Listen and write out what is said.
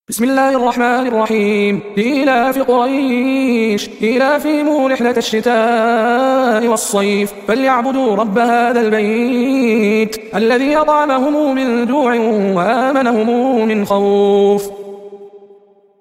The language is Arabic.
بسم الله الرحمن الرحيم. لإيلاف قريش إيلافهم رحلة الشتاء والصيف فليعبدوا رب هذا البيت الذي أطعمهم من جوع وآمنهم من خوف.